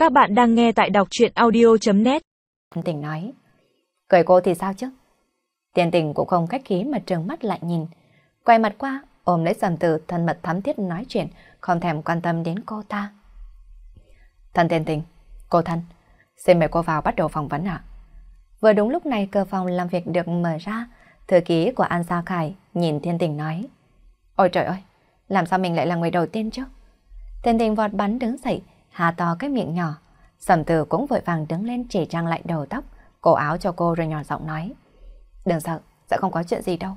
Các bạn đang nghe tại đọc truyện audio.net. Tình nói, cười cô thì sao chứ? Tiền Tình cũng không khách khí mà trừng mắt lại nhìn, quay mặt qua, ôm lấy Sầm Tử thân mật thắm thiết nói chuyện, không thèm quan tâm đến cô ta. Thân Tiền Tình, cô thân, xin mời cô vào bắt đầu phỏng vấn ạ. Vừa đúng lúc này cửa phòng làm việc được mở ra, thư ký của An Gia Khải nhìn Thiên Tình nói, ôi trời ơi, làm sao mình lại là người đầu tiên chứ? Thiên Tình vọt bắn đứng dậy, há to cái miệng nhỏ. Sầm Tử cũng vội vàng đứng lên chỉ trang lại đầu tóc, cổ áo cho cô rồi nhỏ giọng nói, đừng sợ, sẽ không có chuyện gì đâu.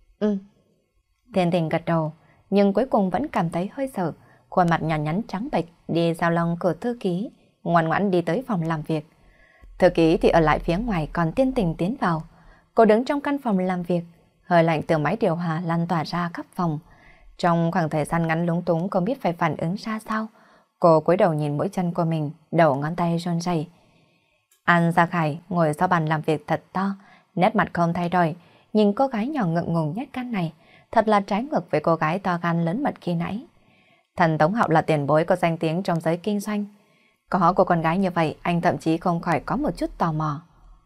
Thiên Tình gật đầu, nhưng cuối cùng vẫn cảm thấy hơi sợ, khuôn mặt nhỏ nhắn trắng bệch đi giao long cửa thư ký, ngoan ngoãn đi tới phòng làm việc. Thư ký thì ở lại phía ngoài, còn Thiên Tình tiến vào. Cô đứng trong căn phòng làm việc, hơi lạnh từ máy điều hòa lan tỏa ra khắp phòng. Trong khoảng thời gian ngắn lúng túng không biết phải phản ứng ra sao, cô cúi đầu nhìn mũi chân của mình, đầu ngón tay run rẩy. An Gia Khải ngồi sau bàn làm việc thật to, nét mặt không thay đổi, nhìn cô gái nhỏ ngượng ngùng nhát gan này, thật là trái ngược với cô gái to gan lớn mật khi nãy. Thần Tống Hạo là tiền bối có danh tiếng trong giới kinh doanh. Có cô con gái như vậy, anh thậm chí không khỏi có một chút tò mò.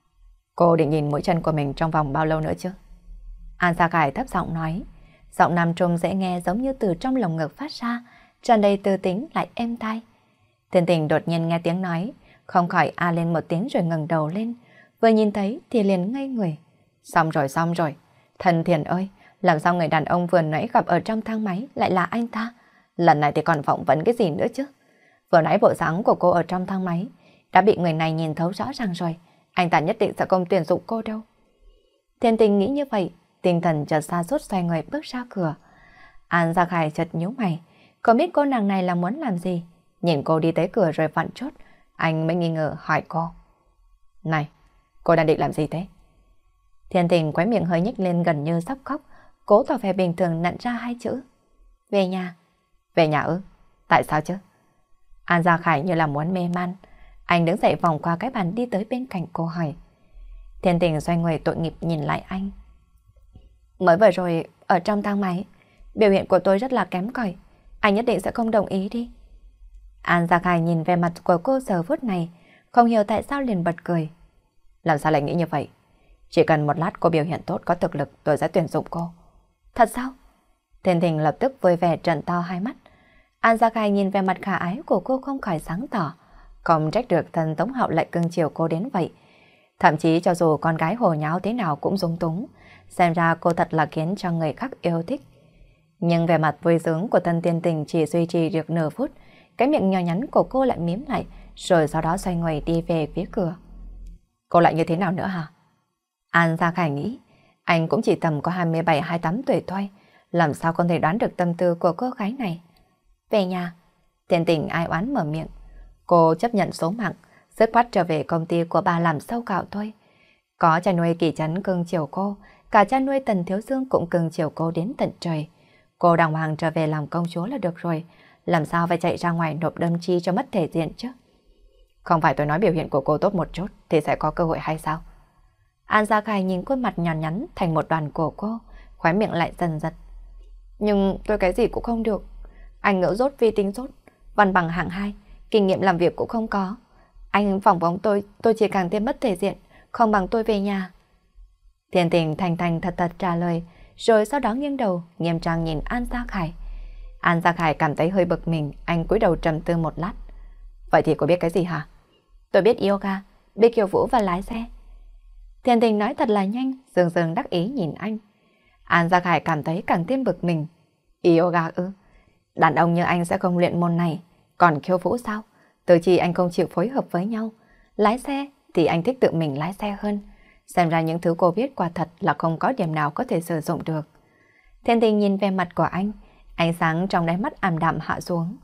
Cô định nhìn mũi chân của mình trong vòng bao lâu nữa chứ? An Gia Khải thấp giọng nói, giọng nam trung dễ nghe giống như từ trong lồng ngực phát ra, tràn đầy tư tính lại êm tai. Thiên Tình đột nhiên nghe tiếng nói, không khỏi a lên một tiếng rồi ngẩng đầu lên, vừa nhìn thấy thì liền ngây người. Xong rồi, Thần Thiền ơi, làm sao người đàn ông vừa nãy gặp ở trong thang máy lại là anh ta? Lần này thì còn phỏng vấn cái gì nữa chứ? Vừa nãy bộ dáng của cô ở trong thang máy đã bị người này nhìn thấu rõ ràng rồi, anh ta nhất định sẽ không tuyển dụng cô đâu. Thiên Tình nghĩ như vậy, tinh thần chợt sa sút xoay người bước ra cửa. An Gia Khải chợt nhíu mày, không biết cô nàng này là muốn làm gì. Nhìn cô đi tới cửa rồi vặn chốt, anh mới nghi ngờ hỏi cô, này, cô đang định làm gì thế? Thiên Tình khóe miệng hơi nhếch lên gần như sắp khóc, cố tỏ vẻ bình thường nặn ra hai chữ, về nhà. Về nhà ư? Tại sao chứ? An Gia Khải như là muốn mê man, anh đứng dậy vòng qua cái bàn đi tới bên cạnh cô hỏi. Thiên Tình xoay người tội nghiệp nhìn lại anh. Mới vừa rồi ở trong thang máy, biểu hiện của tôi rất là kém cỏi, anh nhất định sẽ không đồng ý đi. An Gia Khải nhìn về mặt của cô giờ phút này, không hiểu tại sao liền bật cười. Làm sao lại nghĩ như vậy? Chỉ cần một lát cô biểu hiện tốt có thực lực tôi sẽ tuyển dụng cô. Thật sao? Thiên Tình lập tức vui vẻ trợn to hai mắt. An Gia Khải nhìn về mặt khả ái của cô không khỏi sáng tỏ, không trách được Thần Tống Hạo lại cưng chiều cô đến vậy. Thậm chí cho dù con gái hồ nháo thế nào cũng dung túng, xem ra cô thật là khiến cho người khác yêu thích. Nhưng về mặt vui sướng của Tân Thiên Tình chỉ duy trì được nửa phút, cái miệng nhỏ nhắn của cô lại mím lại, rồi sau đó xoay người đi về phía cửa. Cô lại như thế nào nữa hả? An Gia Khải nghĩ, anh cũng chỉ tầm có 27-28 tuổi thôi, làm sao không thể đoán được tâm tư của cô gái này. Về nhà. Thiên Tình ai oán mở miệng. Cô chấp nhận số mạng, dứt khoát trở về công ty của bà làm sâu cạo thôi. Có cha nuôi Kỳ Trấn cưng chiều cô, cả cha nuôi Tần Thiếu Dương cũng cưng chiều cô đến tận trời. Cô đàng hoàng trở về làm công chúa là được rồi, làm sao phải chạy ra ngoài nộp đơn chi cho mất thể diện chứ? Không phải tôi nói biểu hiện của cô tốt một chút thì sẽ có cơ hội hay sao? An Gia Khải nhìn khuôn mặt nhỏ nhắn thành một đoàn của cô, khóe miệng lại dần giật. Nhưng tôi cái gì cũng không được. Anh ngữ dốt vi tính dốt, văn bằng hạng 2, kinh nghiệm làm việc cũng không có. Anh phỏng vấn tôi chỉ càng thêm mất thể diện, không bằng tôi về nhà. Thiên Tình thành thành thật thật trả lời, rồi sau đó nghiêng đầu, nghiêm trang nhìn An Gia Khải. An Gia Khải cảm thấy hơi bực mình, anh cúi đầu trầm tư một lát. Vậy thì cô biết cái gì hả? Tôi biết yoga, biết khiêu vũ và lái xe. Thiên Tình nói thật là nhanh, dường dường đắc ý nhìn anh. An Gia Khải cảm thấy càng thêm bực mình. Yoga ư? Đàn ông như anh sẽ không luyện môn này, còn khiêu vũ sao? Từ chi anh không chịu phối hợp với nhau. Lái xe thì anh thích tự mình lái xe hơn. Xem ra những thứ cô biết quả thật là không có điểm nào có thể sử dụng được. Thiên Tình nhìn về mặt của anh, ánh sáng trong đáy mắt ảm đạm hạ xuống.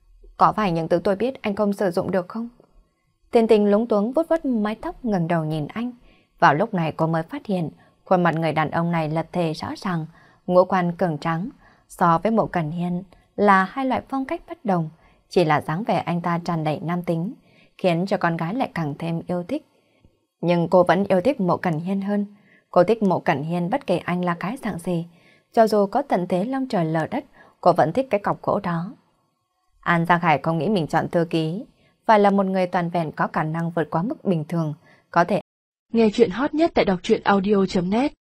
Có phải những thứ tôi biết anh không sử dụng được không? Thiên Tình lúng túng vuốt vuốt mái tóc ngẩng đầu nhìn anh. Vào lúc này cô mới phát hiện khuôn mặt người đàn ông này lập thể rõ ràng, ngũ quan cường tráng. So với Mộ Cẩn Hiên là hai loại phong cách bất đồng, chỉ là dáng vẻ anh ta tràn đầy nam tính, khiến cho con gái lại càng thêm yêu thích. Nhưng cô vẫn yêu thích Mộ Cẩn Hiên hơn. Cô thích Mộ Cẩn Hiên bất kể anh là cái dạng gì. Cho dù có tận thế long trời lở đất, cô vẫn thích cái cọc gỗ đó. An Gia Khải không nghĩ mình chọn thư ký, phải là một người toàn vẹn có khả năng vượt quá mức bình thường, có thể. Nghe chuyện hot nhất tại đọc truyện audio.net